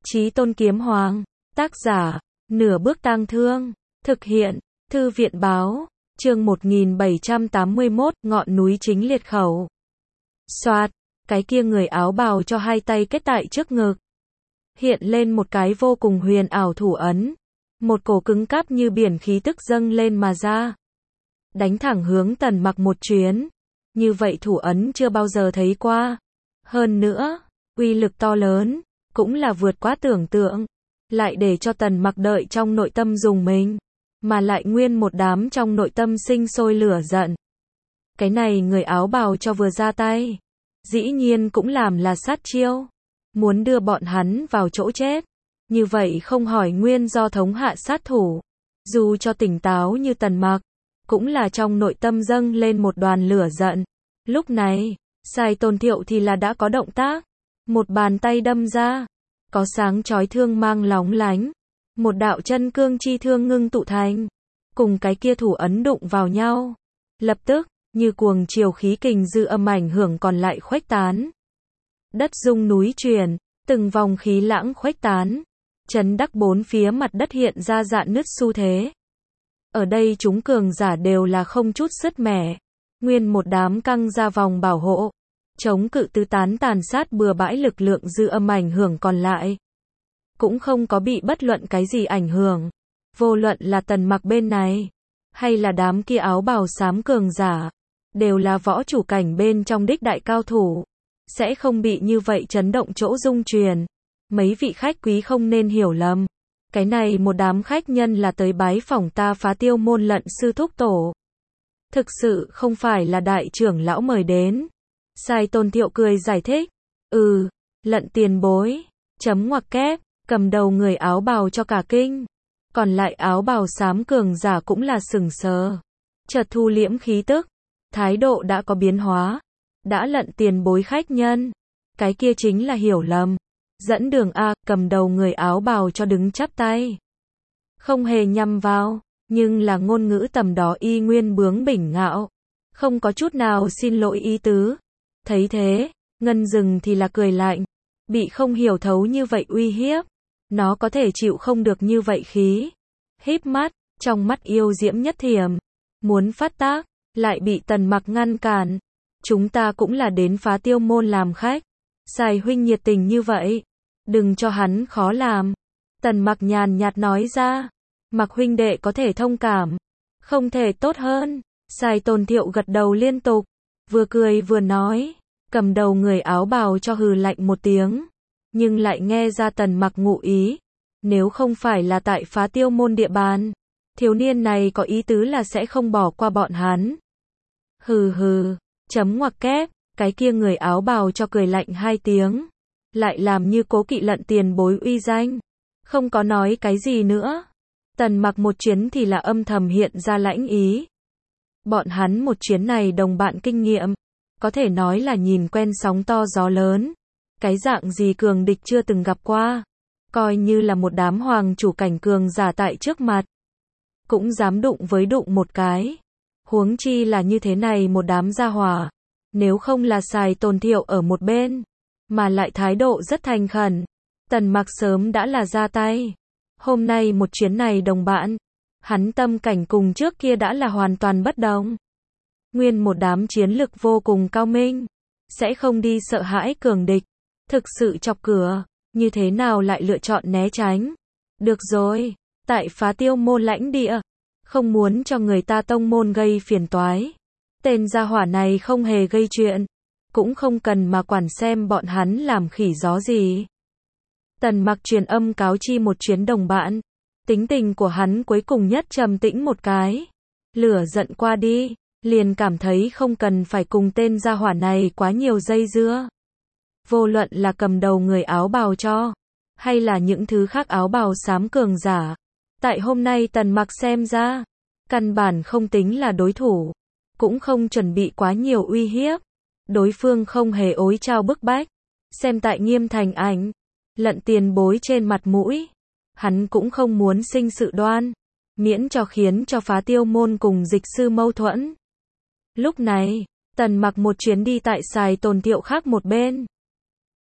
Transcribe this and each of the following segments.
Chí Tôn Kiếm Hoàng, tác giả, Nửa Bước Tang Thương, thực hiện, Thư viện báo, chương 1781, ngọn núi chính liệt khẩu. Soạt, cái kia người áo bào cho hai tay kết tại trước ngực. Hiện lên một cái vô cùng huyền ảo thủ ấn. Một cổ cứng cáp như biển khí tức dâng lên mà ra. Đánh thẳng hướng Tần Mặc một chuyến. Như vậy thủ ấn chưa bao giờ thấy qua. Hơn nữa, uy lực to lớn, cũng là vượt quá tưởng tượng. Lại để cho Tần Mặc đợi trong nội tâm dùng mình. Mà lại nguyên một đám trong nội tâm sinh sôi lửa giận. Cái này người áo bào cho vừa ra tay. Dĩ nhiên cũng làm là sát chiêu. Muốn đưa bọn hắn vào chỗ chết. Như vậy không hỏi nguyên do thống hạ sát thủ. Dù cho tỉnh táo như Tần Mặc, cũng là trong nội tâm dâng lên một đoàn lửa giận. Lúc này, Sai Tôn Thiệu thì là đã có động tác. Một bàn tay đâm ra. Có sáng chói thương mang lóng lánh. Một đạo chân cương chi thương ngưng tụ thành. Cùng cái kia thủ ấn đụng vào nhau. Lập tức, như cuồng chiều khí kình dư âm ảnh hưởng còn lại khuếch tán. Đất rung núi chuyển, từng vòng khí lãng khuếch tán. Chấn đắc bốn phía mặt đất hiện ra rạn nứt xu thế. Ở đây chúng cường giả đều là không chút sứt mẻ. Nguyên một đám căng ra vòng bảo hộ. Chống cự tứ tán tàn sát bừa bãi lực lượng dư âm ảnh hưởng còn lại. Cũng không có bị bất luận cái gì ảnh hưởng. Vô luận là Tần Mặc bên này, hay là đám kia áo bào xám cường giả, đều là võ chủ cảnh bên trong đích đại cao thủ. Sẽ không bị như vậy chấn động chỗ dung truyền. Mấy vị khách quý không nên hiểu lầm. Cái này một đám khách nhân là tới bái phỏng ta Phá Tiêu môn lận sư thúc tổ. Thực sự không phải là đại trưởng lão mời đến. Sai Tôn Thiệu cười giải thích. Lận tiền bối. Chấm ngoặc kép, cầm đầu người áo bào cho cả kinh. Còn lại áo bào xám cường giả cũng là sừng sờ. Chợt thu liễm khí tức. Thái độ đã có biến hóa. Đã lận tiền bối khách nhân. Cái kia chính là hiểu lầm. Dẫn đường A, cầm đầu người áo bào cho đứng chắp tay. Không hề nhằm vào, nhưng là ngôn ngữ tầm đó y nguyên bướng bỉnh ngạo. Không có chút nào xin lỗi ý tứ. Thấy thế, Ngân Rừng thì là cười lạnh. Bị không hiểu thấu như vậy uy hiếp. Nó có thể chịu không được như vậy khí. Híp mắt, trong mắt yêu diễm nhất thiểm. Muốn phát tác, lại bị Tần Mặc ngăn cản. Chúng ta cũng là đến Phá Tiêu môn làm khách. Sai huynh nhiệt tình như vậy. Đừng cho hắn khó làm. Tần Mặc nhàn nhạt nói ra. Mặc huynh đệ có thể thông cảm. Không thể tốt hơn. Sai Tôn Thiệu gật đầu liên tục. Vừa cười vừa nói. Cầm đầu người áo bào cho hừ lạnh một tiếng. Nhưng lại nghe ra Tần Mặc ngụ ý. Nếu không phải là tại Phá Tiêu môn địa bàn. Thiếu niên này có ý tứ là sẽ không bỏ qua bọn hắn. Hừ hừ. Chấm ngoặc kép. Cái kia người áo bào cho cười lạnh hai tiếng. Lại làm như cố kỵ lận tiền bối uy danh. Không có nói cái gì nữa. Tần Mặc một chuyến thì là âm thầm hiện ra lãnh ý. Bọn hắn một chuyến này đồng bạn kinh nghiệm. Có thể nói là nhìn quen sóng to gió lớn. Cái dạng gì cường địch chưa từng gặp qua. Coi như là một đám hoàng chủ cảnh cường giả tại trước mặt. Cũng dám đụng một cái. Huống chi là như thế này một đám gia hỏa. Nếu không là Sai Tôn Thiệu ở một bên. Mà lại thái độ rất thành khẩn. Tần Mặc sớm đã là ra tay. Hôm nay một chuyến này đồng bạn. Hắn tâm cảnh cùng trước kia đã là hoàn toàn bất đồng. Nguyên một đám chiến lực vô cùng cao minh. Sẽ không đi sợ hãi cường địch. Thực sự chọc cửa. Như thế nào lại lựa chọn né tránh. Được rồi. Tại Phá Tiêu môn lãnh địa. Không muốn cho người ta tông môn gây phiền toái. Tên gia hỏa này không hề gây chuyện. Cũng không cần mà quản xem bọn hắn làm khỉ gió gì. Tần Mặc truyền âm cáo chi một chuyến đồng bạn. Tính tình của hắn cuối cùng nhất trầm tĩnh một cái. Lửa giận qua đi. Liền cảm thấy không cần phải cùng tên gia hỏa này quá nhiều dây dưa. Vô luận là cầm đầu người áo bào cho. Hay là những thứ khác áo bào xám cường giả. Tại hôm nay Tần Mặc xem ra. Căn bản không tính là đối thủ. Cũng không chuẩn bị quá nhiều uy hiếp. Đối phương không hề ối trao bức bách. Xem tại Nghiêm Thành ảnh. Lận tiền bối trên mặt mũi. Hắn cũng không muốn sinh sự đoan. Miễn cho khiến cho Phá Tiêu môn cùng dịch sư mâu thuẫn. Lúc này, Tần Mặc một chuyến đi tại Sai Tôn Thiệu khác một bên.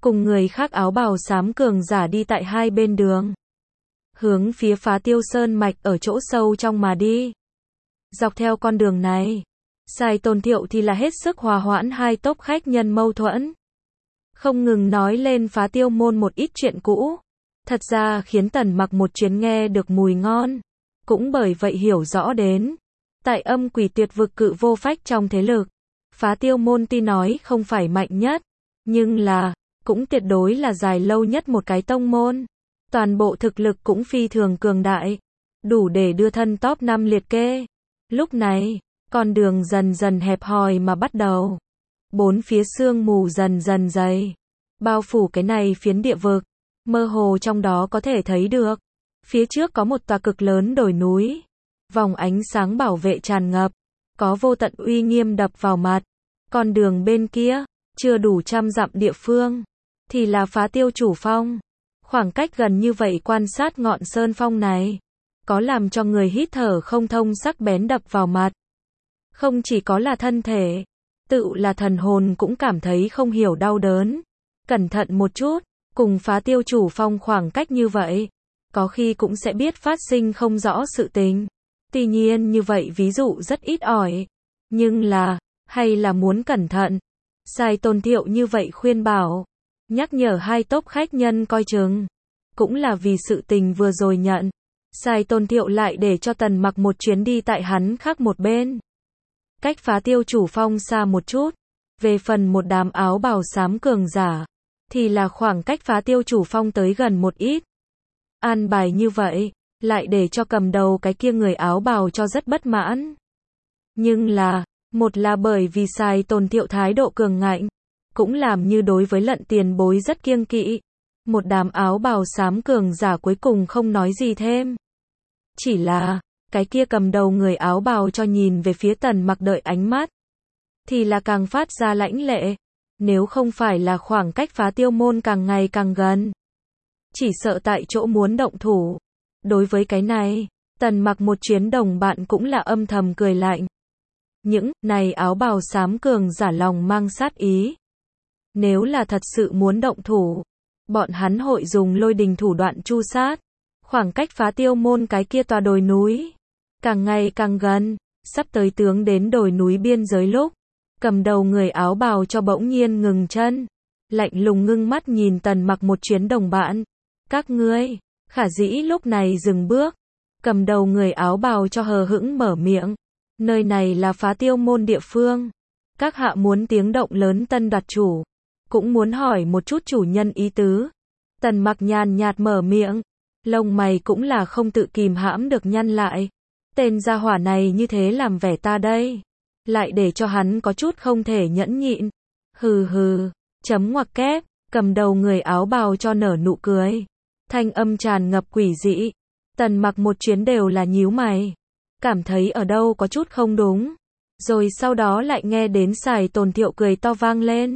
cùng người khác áo bào xám cường giả đi tại hai bên đường. Hướng phía Phá Tiêu Sơn mạch ở chỗ sâu trong mà đi. Dọc theo con đường này, Sai Tôn Thiệu thì là hết sức hòa hoãn hai tốc khách nhân mâu thuẫn. Không ngừng nói lên Phá Tiêu môn một ít chuyện cũ. Thật ra khiến Tần Mặc một chuyến nghe được mùi ngon. Cũng bởi vậy hiểu rõ đến. Tại âm quỷ tuyệt vực cự vô phách trong thế lực. Phá Tiêu môn tuy nói không phải mạnh nhất. Nhưng là, cũng tuyệt đối là dài lâu nhất một cái tông môn. Toàn bộ thực lực cũng phi thường cường đại. Đủ để đưa thân top 5 liệt kê. Lúc này, con đường dần dần hẹp hòi mà bắt đầu. Bốn phía sương mù dần dần dày. Bao phủ cái này phiến địa vực. Mơ hồ trong đó có thể thấy được. Phía trước có một tòa cực lớn đồi núi. Vòng ánh sáng bảo vệ tràn ngập. Có vô tận uy nghiêm đập vào mặt. Con đường bên kia, chưa đủ 100 dặm địa phương. Thì là Phá Tiêu chủ phong. Khoảng cách gần như vậy quan sát ngọn sơn phong này. Có làm cho người hít thở không thông sắc bén đập vào mặt. Không chỉ có là thân thể. Tự là thần hồn cũng cảm thấy không hiểu đau đớn. Cẩn thận một chút. Cùng Phá Tiêu chủ phong khoảng cách như vậy. Có khi cũng sẽ biết phát sinh không rõ sự tình. Tuy nhiên như vậy ví dụ rất ít ỏi. Nhưng là, hay là muốn cẩn thận. Sai Tôn Thiệu như vậy khuyên bảo. Nhắc nhở hai tốc khách nhân coi chừng. Cũng là vì sự tình vừa rồi nhận. Sai Tôn Thiệu lại để cho Tần Mặc một chuyến đi tại hắn khác một bên. Cách Phá Tiêu chủ phong xa một chút. Về phần một đám áo bào xám cường giả. Thì là khoảng cách Phá Tiêu chủ phong tới gần một ít. An bài như vậy. Lại để cho cầm đầu cái kia người áo bào cho rất bất mãn. Nhưng là, một là bởi vì Sai Tôn Thiệu thái độ cường ngạnh. Cũng làm như đối với Lận tiền bối rất kiêng kỵ. Một đám áo bào xám cường giả cuối cùng không nói gì thêm. Chỉ là, cái kia cầm đầu người áo bào cho nhìn về phía Tần Mặc đợi ánh mắt. Thì là càng phát ra lãnh lệ. Nếu không phải là khoảng cách Phá Tiêu môn càng ngày càng gần. Chỉ sợ tại chỗ muốn động thủ. Đối với cái này, Tần Mặc một chuyến đồng bạn cũng là âm thầm cười lạnh. Những này áo bào xám cường giả lòng mang sát ý. Nếu là thật sự muốn động thủ, bọn hắn hội dùng lôi đình thủ đoạn tru sát. Khoảng cách Phá Tiêu môn cái kia tòa đồi núi. Càng ngày càng gần, sắp tới tướng đến đồi núi biên giới lúc. Cầm đầu người áo bào cho bỗng nhiên ngừng chân. Lạnh lùng ngưng mắt nhìn Tần Mặc một chuyến đồng bạn. Các ngươi, Khả dĩ lúc này dừng bước. Cầm đầu người áo bào cho hờ hững mở miệng. Nơi này là Phá Tiêu môn địa phương. Các hạ muốn tiếng động lớn tân đoạt chủ. Cũng muốn hỏi một chút chủ nhân ý tứ. Tần Mặc nhàn nhạt mở miệng. Lông mày cũng là không tự kìm hãm được nhăn lại. Tên gia hỏa này như thế làm vẻ ta đây. Lại để cho hắn có chút không thể nhẫn nhịn. Hừ hừ, chấm ngoặc kép, cầm đầu người áo bào cho nở nụ cười. Thanh âm tràn ngập quỷ dị. Tần Mặc một chuyến đều là nhíu mày. Cảm thấy ở đâu có chút không đúng. Rồi sau đó lại nghe đến Sài Tồn Thiệu cười to vang lên.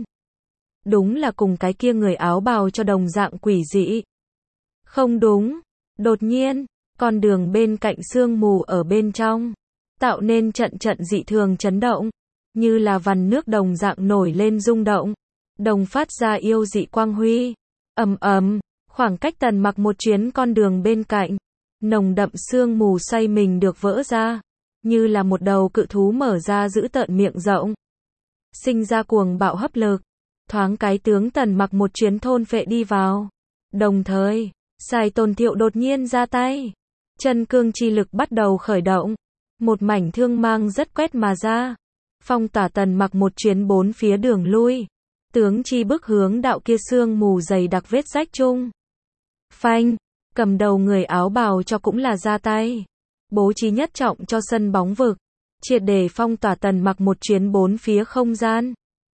Đúng là cùng cái kia người áo bào cho đồng dạng quỷ dị. Không đúng. Đột nhiên, con đường bên cạnh sương mù ở bên trong. Tạo nên trận trận dị thường chấn động. Như là vằn nước đồng dạng nổi lên rung động. Đồng phát ra yêu dị quang huy. Ầm ầm, khoảng cách Tần Mặc một chuyến con đường bên cạnh. Nồng đậm sương mù xoay mình được vỡ ra. Như là một đầu cự thú mở ra giữ tợn miệng rộng. Sinh ra cuồng bạo hấp lực. Thoáng cái tướng Tần Mặc một chuyến thôn phệ đi vào. Đồng thời, Sài Tồn Thiệu đột nhiên ra tay. Chân cương chi lực bắt đầu khởi động. Một mảnh thương mang rất quét mà ra. Phong tỏa Tần Mặc một chuyến bốn phía đường lui. Tướng chi bức hướng đạo kia sương mù dày đặc vết rách chung. Phanh, cầm đầu người áo bào cho cũng là ra tay. Bố trí nhất trọng cho sân bóng vực. Triệt để phong tỏa Tần Mặc một chuyến bốn phía không gian.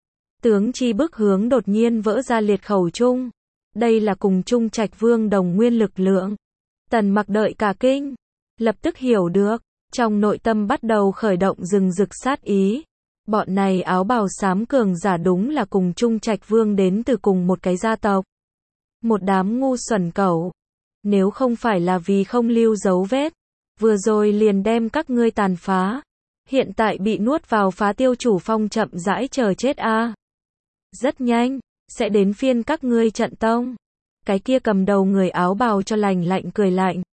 Tướng chi bức hướng đột nhiên vỡ ra liệt khẩu chung. Đây là cùng chung Trạch Vương đồng nguyên lực lượng. Tần Mặc đợi cả kinh. Lập tức hiểu được. Trong nội tâm bắt đầu khởi động rừng rực sát ý. Bọn này áo bào xám cường giả đúng là cùng chung Trạch Vương đến từ cùng một cái gia tộc. Một đám ngu xuẩn cẩu. Nếu không phải là vì không lưu dấu vết. Vừa rồi liền đem các ngươi tàn phá. Hiện tại bị nuốt vào Phá Tiêu chủ phong chậm rãi chờ chết a. Rất nhanh. sẽ đến phiên các ngươi trận tông. Cái kia cầm đầu người áo bào cho lạnh lạnh cười lạnh.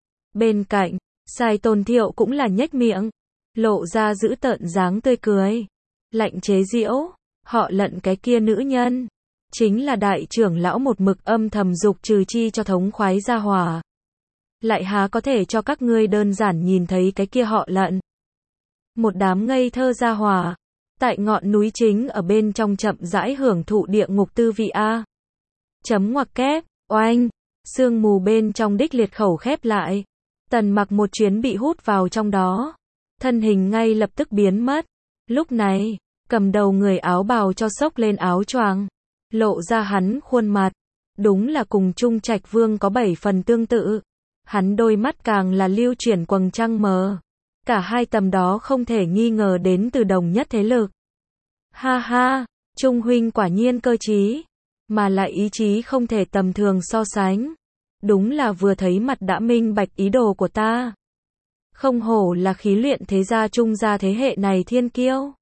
Bên cạnh, Sai Tôn Thiệu cũng là nhếch miệng, lộ ra dữ tợn dáng tươi cười. Lạnh chế giễu, họ Lận cái kia nữ nhân, chính là đại trưởng lão một mực âm thầm dục trừ chi cho thống khoái gia hỏa. Lại há có thể cho các ngươi đơn giản nhìn thấy cái kia họ Lận. Một đám ngây thơ gia hỏa, tại ngọn núi chính ở bên trong chậm rãi hưởng thụ địa ngục tư vị a. Chấm ngoặc kép, oanh, sương mù bên trong đích liệt khẩu khép lại. Tần Mặc một chuyến bị hút vào trong đó, thân hình ngay lập tức biến mất. Lúc này, cầm đầu người áo bào cho xốc lên áo choàng, lộ ra hắn khuôn mặt, đúng là cùng Trung Trạch Vương có 7 phần tương tự. Hắn đôi mắt càng là lưu chuyển quầng trăng mờ. Cả hai tầm đó không thể nghi ngờ đến từ đồng nhất thế lực. Ha ha, Trung huynh quả nhiên cơ trí, mà lại ý chí không thể tầm thường so sánh. Đúng là vừa thấy mặt đã minh bạch ý đồ của ta. Không hổ là khí luyện thế gia Trung gia thế hệ này thiên kiêu.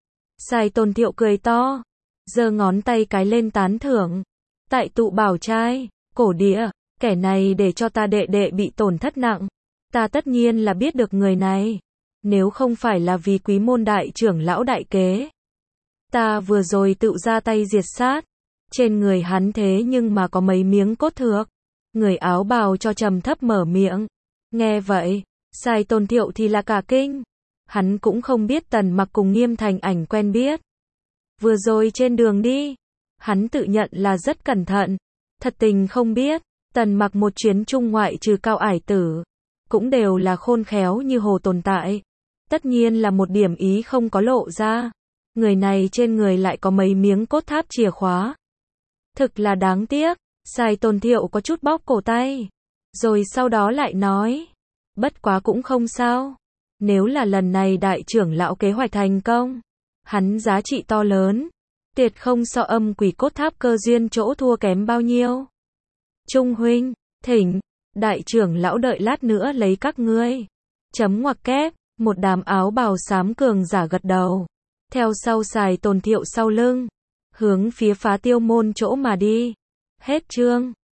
Sai Tôn Thiệu cười to, giơ ngón tay cái lên tán thưởng. Tại tụ bảo trai, cổ địa, kẻ này để cho ta đệ đệ bị tổn thất nặng. Ta tất nhiên là biết được người này. Nếu không phải là vì quý môn đại trưởng lão đại kế, ta vừa rồi tự ra tay diệt sát. Trên người hắn thế nhưng mà có mấy miếng cốt thược. Người áo bào cho trầm thấp mở miệng. Nghe vậy, Sai Tôn Thiệu thì là cả kinh. Hắn cũng không biết Tần Mặc cùng Nghiêm Thành Ảnh quen biết. Vừa rồi trên đường đi, hắn tự nhận là rất cẩn thận. Thật tình không biết, Tần Mặc một chuyến trung ngoại trừ Cao Ải Tử, cũng đều là khôn khéo như hồ tồn tại. Tất nhiên là một điểm ý không có lộ ra. Người này trên người lại có mấy miếng cốt tháp chìa khóa. Thực là đáng tiếc. Sai Tôn Thiệu có chút bóp cổ tay, rồi sau đó lại nói, bất quá cũng không sao. Nếu là lần này đại trưởng lão kế hoạch thành công, hắn giá trị to lớn, tuyệt không so âm quỷ cốt tháp cơ duyên chỗ thua kém bao nhiêu. Trung huynh, thỉnh, đại trưởng lão đợi lát nữa lấy các ngươi. Chấm ngoặc kép, một đám áo bào xám cường giả gật đầu, theo sau Sai Tôn Thiệu sau lưng, hướng phía Phá Tiêu môn chỗ mà đi. Hết chương.